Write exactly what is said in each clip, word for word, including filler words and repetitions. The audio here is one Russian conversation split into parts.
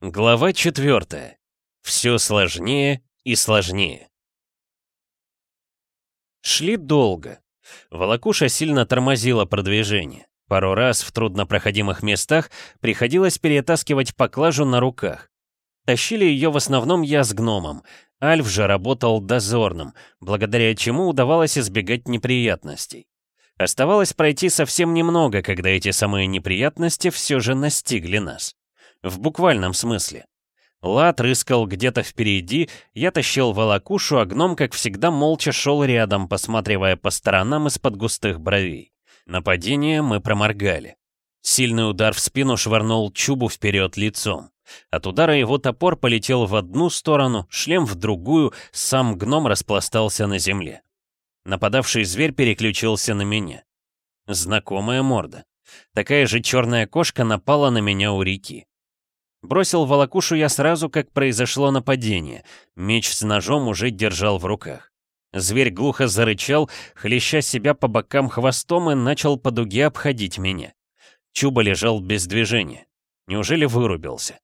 Глава четвертая. Все сложнее и сложнее. Шли долго. Волокуша сильно тормозила продвижение. Пару раз в труднопроходимых местах приходилось перетаскивать поклажу на руках. Тащили ее в основном я с гномом. Альф же работал дозорным, благодаря чему удавалось избегать неприятностей. Оставалось пройти совсем немного, когда эти самые неприятности все же настигли нас. В буквальном смысле. Лад рыскал где-то впереди, я тащил волокушу, а гном, как всегда, молча шел рядом, посматривая по сторонам из-под густых бровей. Нападение мы проморгали. Сильный удар в спину швырнул Чубу вперед лицом. От удара его топор полетел в одну сторону, шлем в другую, сам гном распластался на земле. Нападавший зверь переключился на меня. Знакомая морда. Такая же черная кошка напала на меня у реки. Бросил волокушу я сразу, как произошло нападение. Меч с ножом уже держал в руках. Зверь глухо зарычал, хлеща себя по бокам хвостом, и начал по дуге обходить меня. Чуба лежал без движения. Неужели вырубился?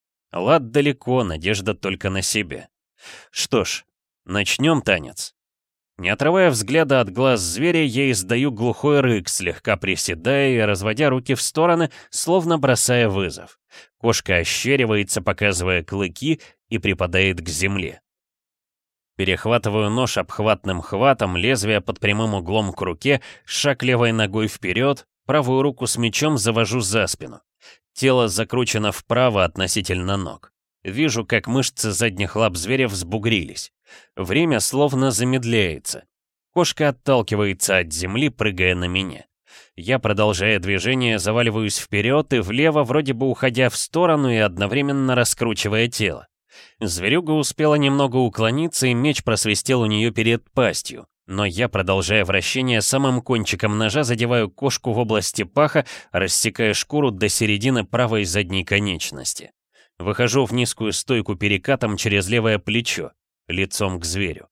Лад далеко, надежда только на себя. Что ж, начнем танец. Не отрывая взгляда от глаз зверя, я издаю глухой рык, слегка приседая и разводя руки в стороны, словно бросая вызов. Кошка ощеривается, показывая клыки, и припадает к земле. Перехватываю нож обхватным хватом, лезвие под прямым углом к руке, шаг левой ногой вперед, правую руку с мечом завожу за спину. Тело закручено вправо относительно ног. Вижу, как мышцы задних лап зверя взбугрились. Время словно замедляется. Кошка отталкивается от земли, прыгая на меня. Я, продолжая движение, заваливаюсь вперед и влево, вроде бы уходя в сторону и одновременно раскручивая тело. Зверюга успела немного уклониться, и меч просвистел у нее перед пастью. Но я, продолжая вращение, самым кончиком ножа задеваю кошку в области паха, рассекая шкуру до середины правой задней конечности. Выхожу в низкую стойку перекатом через левое плечо, лицом к зверю.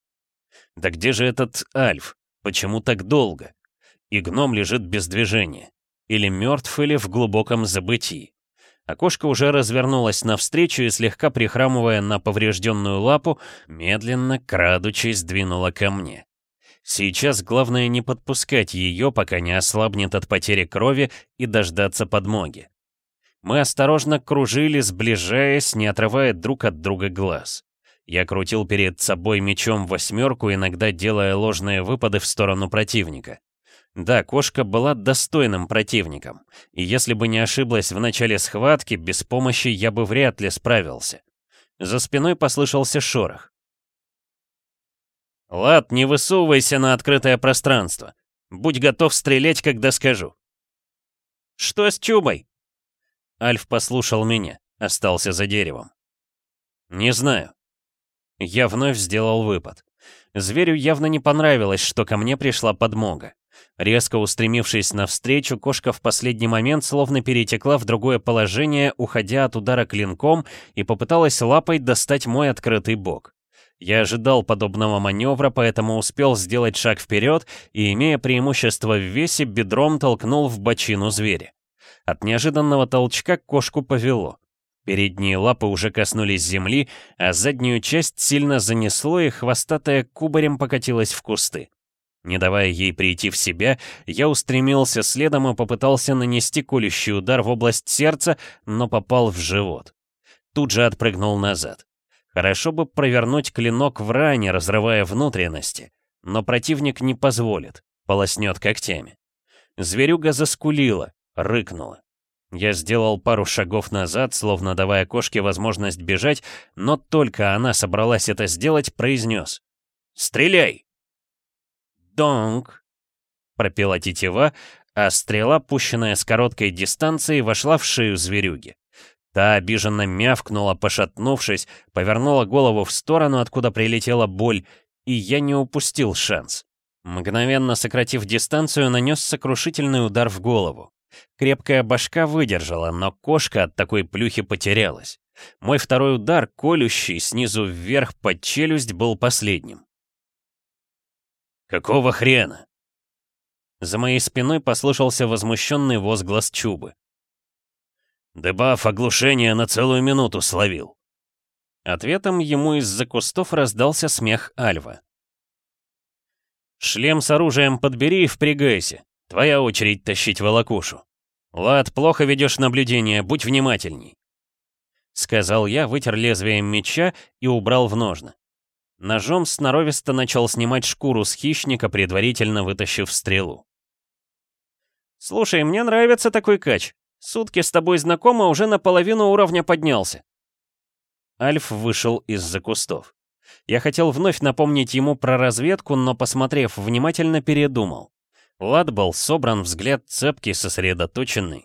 Да где же этот Альф? Почему так долго? И гном лежит без движения. Или мертв, или в глубоком забытии. А кошка уже развернулась навстречу и, слегка прихрамывая на поврежденную лапу, медленно, крадучись, двинула ко мне. Сейчас главное не подпускать ее, пока не ослабнет от потери крови, и дождаться подмоги. Мы осторожно кружили, сближаясь, не отрывая друг от друга глаз. Я крутил перед собой мечом восьмерку, иногда делая ложные выпады в сторону противника. Да, кошка была достойным противником, и если бы не ошиблась в начале схватки, без помощи я бы вряд ли справился. За спиной послышался шорох. «Лад, не высовывайся на открытое пространство. Будь готов стрелять, когда скажу». «Что с Чубой?» Альф послушал меня, остался за деревом. «Не знаю». Я вновь сделал выпад. Зверю явно не понравилось, что ко мне пришла подмога. Резко устремившись навстречу, кошка в последний момент словно перетекла в другое положение, уходя от удара клинком, и попыталась лапой достать мой открытый бок. Я ожидал подобного маневра, поэтому успел сделать шаг вперед и, имея преимущество в весе, бедром толкнул в бочину зверя. От неожиданного толчка кошку повело. Передние лапы уже коснулись земли, а заднюю часть сильно занесло, и хвостатая кубарем покатилась в кусты. Не давая ей прийти в себя, я устремился следом и попытался нанести колющий удар в область сердца, но попал в живот. Тут же отпрыгнул назад. Хорошо бы провернуть клинок в ране, разрывая внутренности, но противник не позволит, полоснет когтями. Зверюга заскулила, рыкнула. Я сделал пару шагов назад, словно давая кошке возможность бежать, но только она собралась это сделать, произнес: «Стреляй!» «Донг!» — пропела тетива, а стрела, пущенная с короткой дистанции, вошла в шею зверюги. Та обиженно мявкнула, пошатнувшись, повернула голову в сторону, откуда прилетела боль, и я не упустил шанс. Мгновенно сократив дистанцию, нанес сокрушительный удар в голову. Крепкая башка выдержала, но кошка от такой плюхи потерялась. Мой второй удар, колющий, снизу вверх под челюсть, был последним. «Какого хрена?» За моей спиной послышался возмущенный возглас Чубы. Дебаф оглушения на целую минуту словил». Ответом ему из-за кустов раздался смех Альва. «Шлем с оружием подбери и впрягайся. Твоя очередь тащить волокушу. Лад, плохо ведешь наблюдение, будь внимательней», — сказал я, вытер лезвием меча и убрал в ножны. Ножом сноровисто начал снимать шкуру с хищника, предварительно вытащив стрелу. «Слушай, мне нравится такой кач. Сутки с тобой знакома, уже наполовину уровня поднялся». Альф вышел из-за кустов. Я хотел вновь напомнить ему про разведку, но, посмотрев внимательно, передумал. Лад был собран, взгляд цепкий, сосредоточенный.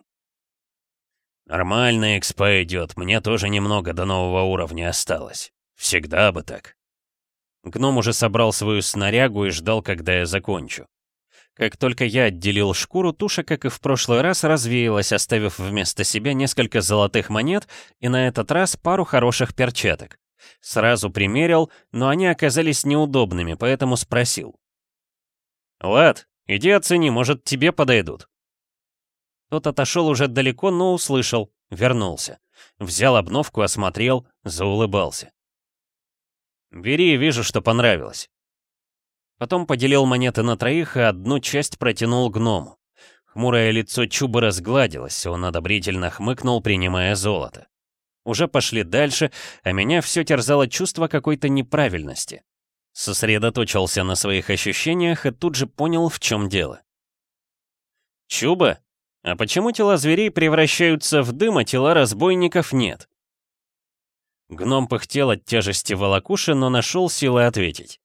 «Нормально экспа идет, мне тоже немного до нового уровня осталось. Всегда бы так». Гном уже собрал свою снарягу и ждал, когда я закончу. Как только я отделил шкуру, туша, как и в прошлый раз, развеялась, оставив вместо себя несколько золотых монет и на этот раз пару хороших перчаток. Сразу примерил, но они оказались неудобными, поэтому спросил. «Лад, иди оцени, может, тебе подойдут». Тот отошел уже далеко, но услышал, вернулся. Взял обновку, осмотрел, заулыбался. «Бери, вижу, что понравилось». Потом поделил монеты на троих и одну часть протянул гному. Хмурое лицо Чуба разгладилось, он одобрительно хмыкнул, принимая золото. Уже пошли дальше, а меня все терзало чувство какой-то неправильности. Сосредоточился на своих ощущениях и тут же понял, в чем дело. «Чуба, а почему тела зверей превращаются в дым, а тела разбойников нет?» Гном пыхтел от тяжести волокуши, но нашел силы ответить.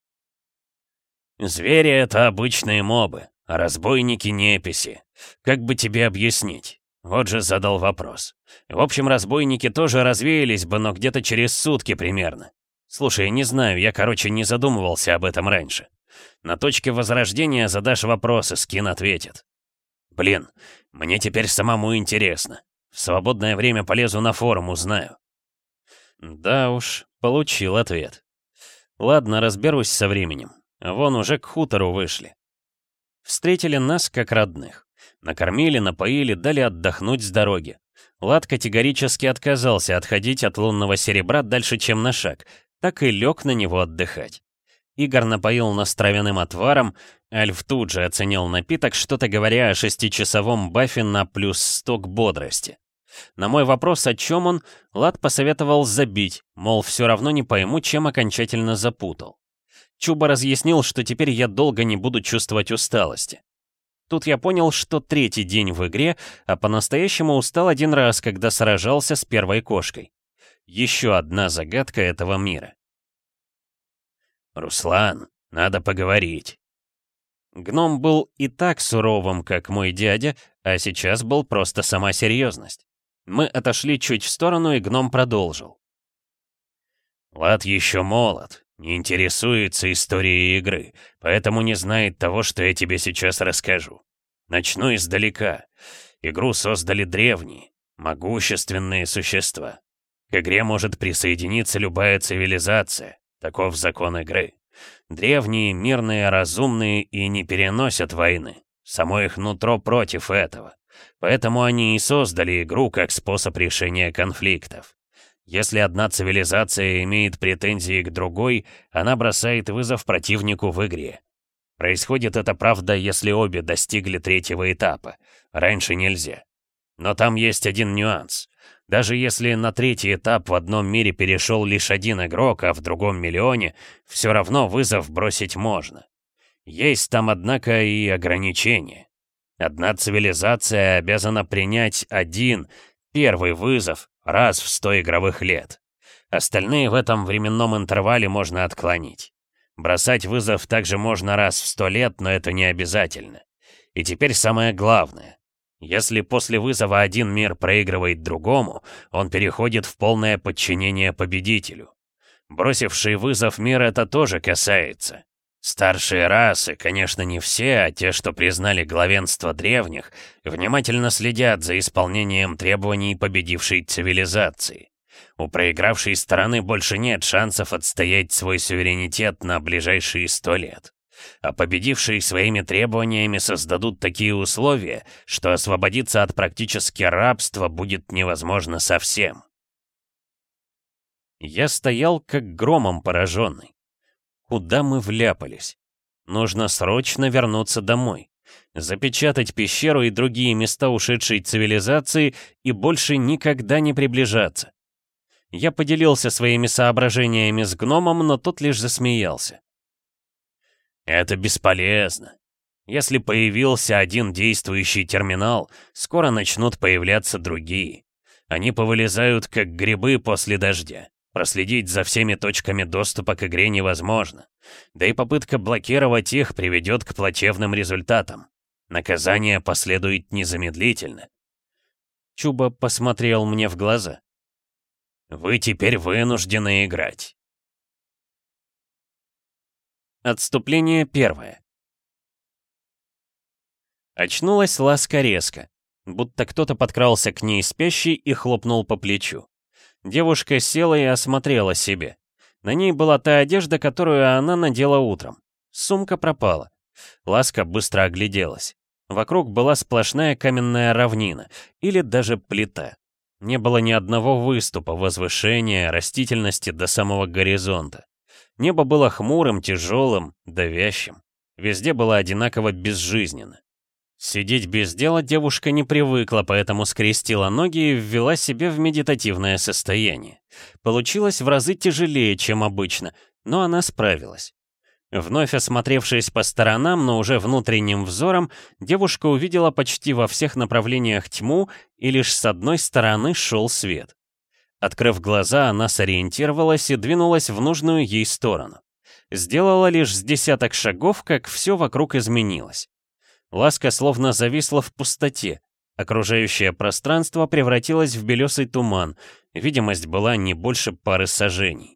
«Звери — это обычные мобы, а разбойники — неписи. Как бы тебе объяснить? Вот же задал вопрос. В общем, разбойники тоже развеялись бы, но где-то через сутки примерно. Слушай, не знаю, я, короче, не задумывался об этом раньше. На точке возрождения задашь вопросы, скин ответит. Блин, мне теперь самому интересно. В свободное время полезу на форум, узнаю». Да уж, получил ответ. Ладно, разберусь со временем. Вон уже к хутору вышли. Встретили нас как родных. Накормили, напоили, дали отдохнуть с дороги. Лад категорически отказался отходить от лунного серебра дальше, чем на шаг, так и лег на него отдыхать. Игорь напоил нас травяным отваром, Альф тут же оценил напиток, что-то говоря о шестичасовом бафе на плюс сто к бодрости. На мой вопрос, о чем он, Лад посоветовал забить, мол, все равно не пойму, чем окончательно запутал. Чуба разъяснил, что теперь я долго не буду чувствовать усталости. Тут я понял, что третий день в игре, а по-настоящему устал один раз, когда сражался с первой кошкой. Еще одна загадка этого мира. «Руслан, надо поговорить». Гном был и так суровым, как мой дядя, а сейчас был просто сама серьезность. Мы отошли чуть в сторону, и гном продолжил. «Лад еще молод, не интересуется историей игры, поэтому не знает того, что я тебе сейчас расскажу. Начну издалека. Игру создали древние, могущественные существа. К игре может присоединиться любая цивилизация, таков закон игры. Древние, мирные, разумные и не переносят войны. Само их нутро против этого. Поэтому они и создали игру как способ решения конфликтов. Если одна цивилизация имеет претензии к другой, она бросает вызов противнику в игре. Происходит это, правда, если обе достигли третьего этапа. Раньше нельзя. Но там есть один нюанс. Даже если на третий этап в одном мире перешел лишь один игрок, а в другом миллионе, все равно вызов бросить можно. Есть там, однако, и ограничения. Одна цивилизация обязана принять один, первый вызов, раз в сто игровых лет. Остальные в этом временном интервале можно отклонить. Бросать вызов также можно раз в сто лет, но это не обязательно. И теперь самое главное. Если после вызова один мир проигрывает другому, он переходит в полное подчинение победителю. Бросивший вызов мир это тоже касается. Старшие расы, конечно, не все, а те, что признали главенство древних, внимательно следят за исполнением требований победившей цивилизации. У проигравшей стороны больше нет шансов отстоять свой суверенитет на ближайшие сто лет. А победившие своими требованиями создадут такие условия, что освободиться от практически рабства будет невозможно совсем. Я стоял как громом пораженный. Куда мы вляпались? Нужно срочно вернуться домой, запечатать пещеру и другие места ушедшей цивилизации и больше никогда не приближаться. Я поделился своими соображениями с гномом, но тот лишь засмеялся. «Это бесполезно. Если появился один действующий терминал, скоро начнут появляться другие. Они повылезают, как грибы после дождя. Проследить за всеми точками доступа к игре невозможно. Да и попытка блокировать их приведет к плачевным результатам. Наказание последует незамедлительно». Чуба посмотрел мне в глаза. «Вы теперь вынуждены играть». Отступление первое. Очнулась Ласка резко, будто кто-то подкрался к ней спящей и хлопнул по плечу. Девушка села и осмотрела себе. На ней была та одежда, которую она надела утром. Сумка пропала. Ласка быстро огляделась. Вокруг была сплошная каменная равнина, или даже плита. Не было ни одного выступа, возвышения, растительности до самого горизонта. Небо было хмурым, тяжелым, давящим. Везде было одинаково безжизненно. Сидеть без дела девушка не привыкла, поэтому скрестила ноги и ввела себя в медитативное состояние. Получилось в разы тяжелее, чем обычно, но она справилась. Вновь осмотревшись по сторонам, но уже внутренним взором, девушка увидела почти во всех направлениях тьму, и лишь с одной стороны шел свет. Открыв глаза, она сориентировалась и двинулась в нужную ей сторону. Сделала лишь с десяток шагов, как все вокруг изменилось. Ласка словно зависла в пустоте. Окружающее пространство превратилось в белесый туман. Видимость была не больше пары сажений.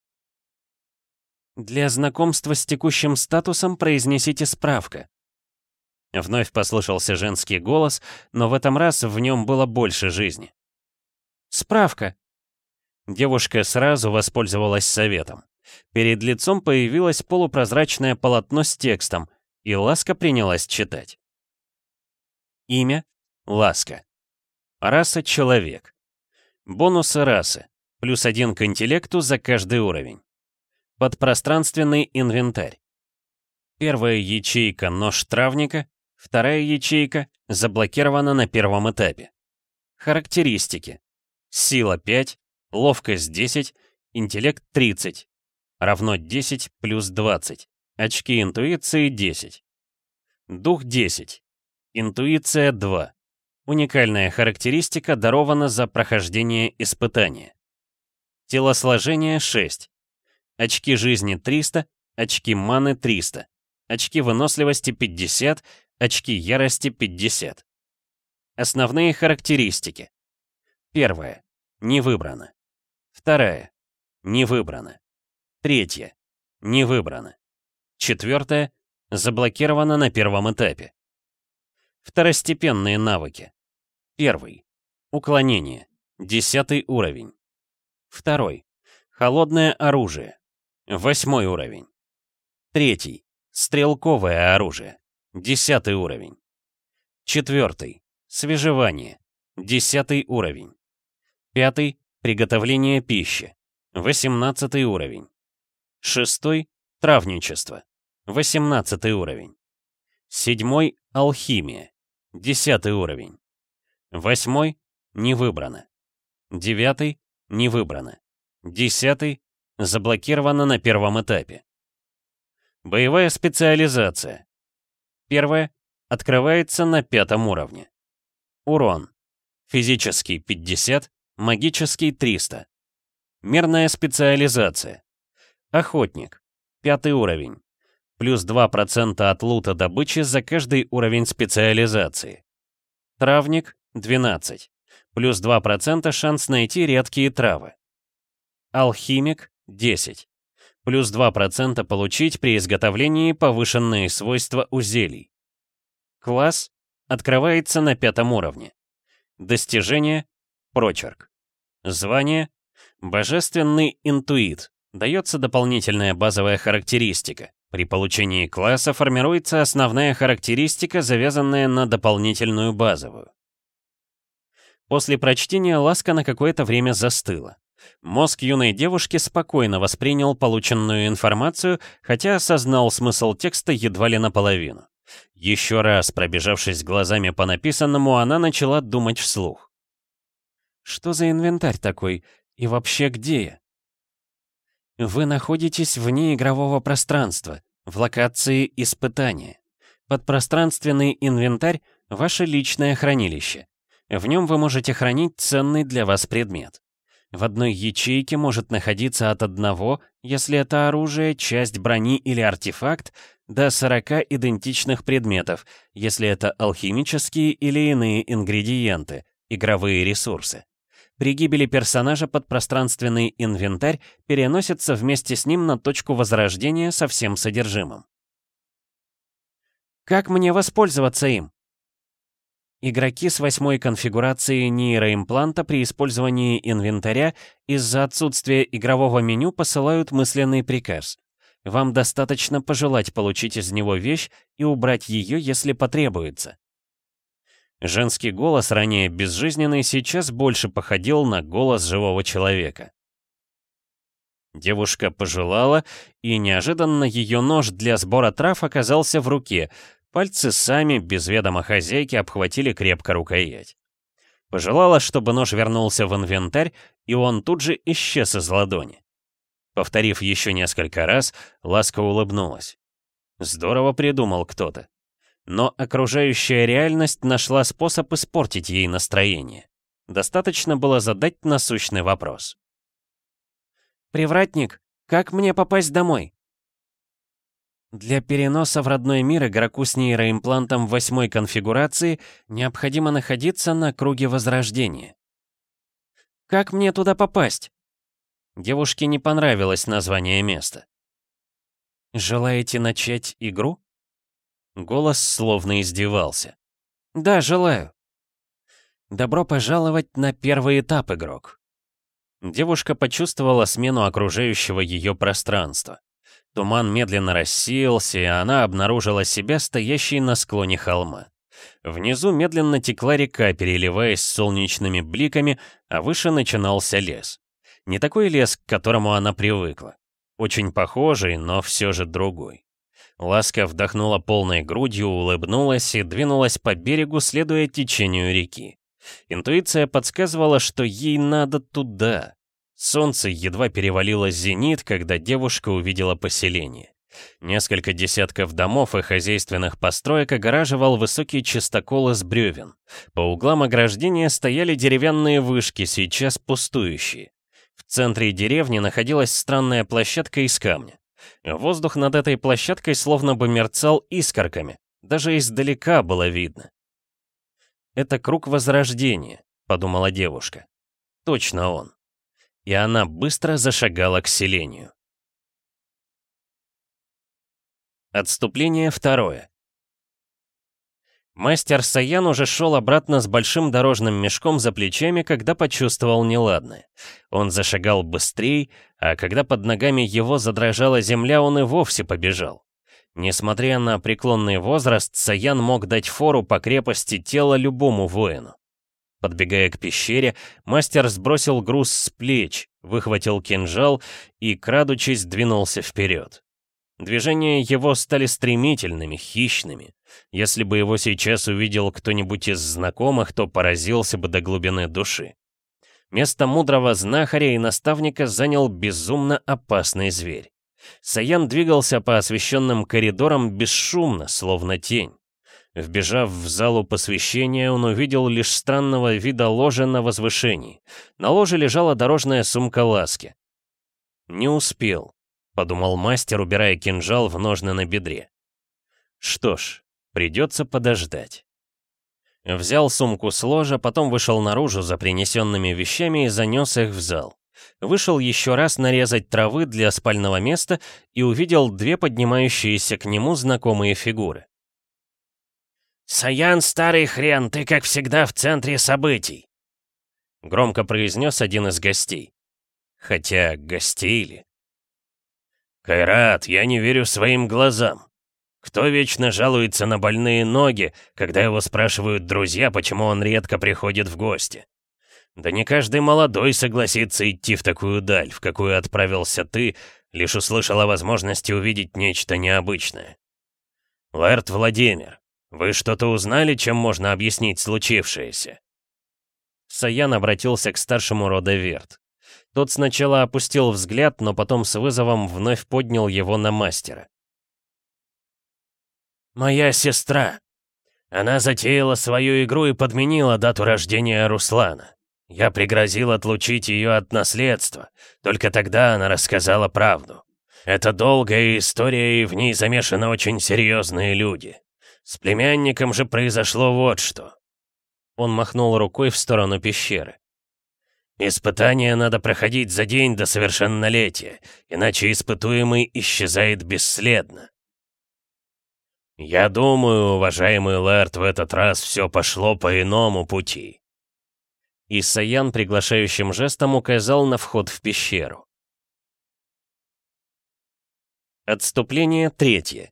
«Для знакомства с текущим статусом произнесите справка». Вновь послышался женский голос, но в этом раз в нем было больше жизни. «Справка». Девушка сразу воспользовалась советом. Перед лицом появилось полупрозрачное полотно с текстом, и Ласка принялась читать. Имя — Ласка. Раса — человек. Бонусы расы. Плюс один к интеллекту за каждый уровень. Подпространственный инвентарь. Первая ячейка — нож травника, вторая ячейка заблокирована на первом этапе. Характеристики. Сила пять, ловкость десять, интеллект тридцать, равно десять плюс двадцать, очки интуиции десять. Дух десять, интуиция два. Уникальная характеристика дарована за прохождение испытания. Телосложение шесть. Очки жизни триста, очки маны триста, очки выносливости пятьдесят, очки ярости пятьдесят. Основные характеристики. Первая. Не выбрано. Вторая. Не выбрано. Третья. Не выбрано. Четвертая. Заблокировано на первом этапе. Второстепенные навыки. Первый. Уклонение. Десятый уровень. Второй. Холодное оружие. Восьмой уровень. Третий. Стрелковое оружие. Десятый уровень. Четвертый. Свежевание. Десятый уровень. Пятый. Приготовление пищи. Восемнадцатый уровень. Шестой. Травничество. Восемнадцатый уровень. Седьмой. Алхимия. Десятый уровень. Восьмой. Не выбрано. Девятый. Не выбрано. Десятый. Заблокировано на первом этапе. Боевая специализация. Первая. Открывается на пятом уровне. Урон. Физический пятьдесят, магический триста. Мерная специализация. Охотник. Пятый уровень. Плюс два процента от лута добычи за каждый уровень специализации. Травник. двенадцать. Плюс два процента шанс найти редкие травы. Алхимик. десять. Плюс два процента получить при изготовлении повышенные свойства у зелий. Класс открывается на пятом уровне. Достижение — прочерк. Звание — божественный интуит. Дается дополнительная базовая характеристика. При получении класса формируется основная характеристика, завязанная на дополнительную базовую. После прочтения Ласка на какое-то время застыла. Мозг юной девушки спокойно воспринял полученную информацию, хотя осознал смысл текста едва ли наполовину. Еще раз пробежавшись глазами по написанному, она начала думать вслух. «Что за инвентарь такой? И вообще где я?» Вы находитесь вне игрового пространства, в локации испытания. Подпространственный инвентарь — ваше личное хранилище. В нем вы можете хранить ценный для вас предмет. В одной ячейке может находиться от одного, если это оружие, часть брони или артефакт, до сорока идентичных предметов, если это алхимические или иные ингредиенты, игровые ресурсы. При гибели персонажа подпространственный инвентарь переносится вместе с ним на точку возрождения со всем содержимым. Как мне воспользоваться им? Игроки с восьмой конфигурацией нейроимпланта при использовании инвентаря из-за отсутствия игрового меню посылают мысленный приказ. Вам достаточно пожелать получить из него вещь и убрать ее, если потребуется. Женский голос, ранее безжизненный, сейчас больше походил на голос живого человека. Девушка пожелала, и неожиданно ее нож для сбора трав оказался в руке. Пальцы сами, без ведома хозяйки, обхватили крепко рукоять. Пожелала, чтобы нож вернулся в инвентарь, и он тут же исчез из ладони. Повторив еще несколько раз, Ласка улыбнулась. Здорово придумал кто-то. Но окружающая реальность нашла способ испортить ей настроение. Достаточно было задать насущный вопрос. «Привратник, как мне попасть домой?» Для переноса в родной мир игроку с нейроимплантом восьмой конфигурации необходимо находиться на круге возрождения. «Как мне туда попасть?» Девушке не понравилось название места. «Желаете начать игру?» Голос словно издевался. «Да, желаю». «Добро пожаловать на первый этап, игрок». Девушка почувствовала смену окружающего ее пространства. Туман медленно рассеялся, и она обнаружила себя стоящей на склоне холма. Внизу медленно текла река, переливаясь солнечными бликами, а выше начинался лес. Не такой лес, к которому она привыкла. Очень похожий, но все же другой. Ласка вдохнула полной грудью, улыбнулась и двинулась по берегу, следуя течению реки. Интуиция подсказывала, что ей надо туда. Солнце едва перевалило зенит, когда девушка увидела поселение. Несколько десятков домов и хозяйственных построек огораживал высокий чистокол из бревен. По углам ограждения стояли деревянные вышки, сейчас пустующие. В центре деревни находилась странная площадка из камня. Воздух над этой площадкой словно бы мерцал искорками, даже издалека было видно. «Это круг возрождения», — подумала девушка. «Точно он». И она быстро зашагала к селению. Отступление второе. Мастер Саян уже шел обратно с большим дорожным мешком за плечами, когда почувствовал неладное. Он зашагал быстрее, а когда под ногами его задрожала земля, он и вовсе побежал. Несмотря на преклонный возраст, Саян мог дать фору по крепости тела любому воину. Подбегая к пещере, мастер сбросил груз с плеч, выхватил кинжал и, крадучись, двинулся вперед. Движения его стали стремительными, хищными. Если бы его сейчас увидел кто-нибудь из знакомых, то поразился бы до глубины души. Место мудрого знахаря и наставника занял безумно опасный зверь. Саян двигался по освещенным коридорам бесшумно, словно тень. Вбежав в залу посвящения, он увидел лишь странного вида ложе на возвышении. На ложе лежала дорожная сумка Ласки. «Не успел», — подумал мастер, убирая кинжал в ножны на бедре. «Что ж, придется подождать». Взял сумку с ложа, потом вышел наружу за принесенными вещами и занес их в зал. Вышел еще раз нарезать травы для спального места и увидел две поднимающиеся к нему знакомые фигуры. «Саян, старый хрен, ты, как всегда, в центре событий!» Громко произнес один из гостей. Хотя, гостей ли? «Кайрат, я не верю своим глазам. Кто вечно жалуется на больные ноги, когда его спрашивают друзья, почему он редко приходит в гости? Да не каждый молодой согласится идти в такую даль, в какую отправился ты, лишь услышал о возможности увидеть нечто необычное. Лэрд Владимир, вы что-то узнали, чем можно объяснить случившееся?» Саян обратился к старшему рода Верт. Тот сначала опустил взгляд, но потом с вызовом вновь поднял его на мастера. «Моя сестра. Она затеяла свою игру и подменила дату рождения Руслана. Я пригрозил отлучить ее от наследства. Только тогда она рассказала правду. Это долгая история, и в ней замешаны очень серьезные люди. С племянником же произошло вот что». Он махнул рукой в сторону пещеры. «Испытания надо проходить за день до совершеннолетия, иначе испытуемый исчезает бесследно. Я думаю, уважаемый Лэрд, в этот раз все пошло по иному пути». И Саян приглашающим жестом указал на вход в пещеру. Отступление третье.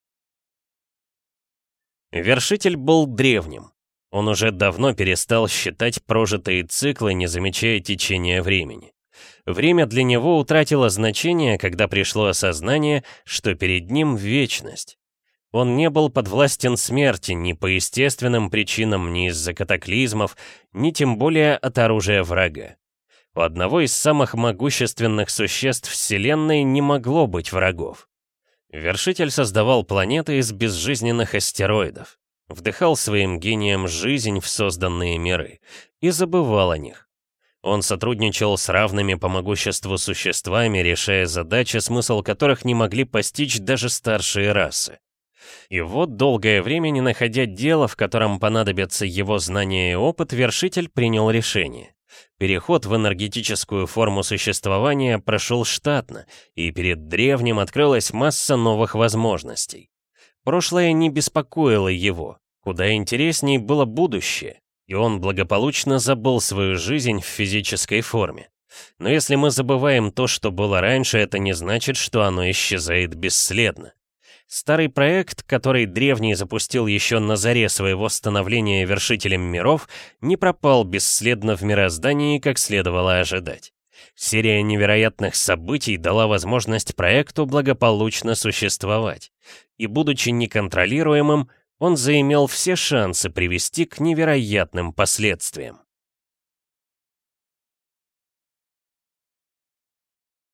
Вершитель был древним. Он уже давно перестал считать прожитые циклы, не замечая течения времени. Время для него утратило значение, когда пришло осознание, что перед ним вечность. Он не был подвластен смерти ни по естественным причинам, ни из-за катаклизмов, ни тем более от оружия врага. У одного из самых могущественных существ Вселенной не могло быть врагов. Вершитель создавал планеты из безжизненных астероидов, вдыхал своим гением жизнь в созданные миры и забывал о них. Он сотрудничал с равными по могуществу существами, решая задачи, смысл которых не могли постичь даже старшие расы. И вот, долгое время не находя дела, в котором понадобятся его знания и опыт, Вершитель принял решение. Переход в энергетическую форму существования прошел штатно, и перед древним открылась масса новых возможностей. Прошлое не беспокоило его, куда интересней было будущее, и он благополучно забыл свою жизнь в физической форме. Но если мы забываем то, что было раньше, это не значит, что оно исчезает бесследно. Старый проект, который древний запустил еще на заре своего становления Вершителем миров, не пропал бесследно в мироздании, как следовало ожидать. Серия невероятных событий дала возможность проекту благополучно существовать. И, будучи неконтролируемым, он заимел все шансы привести к невероятным последствиям.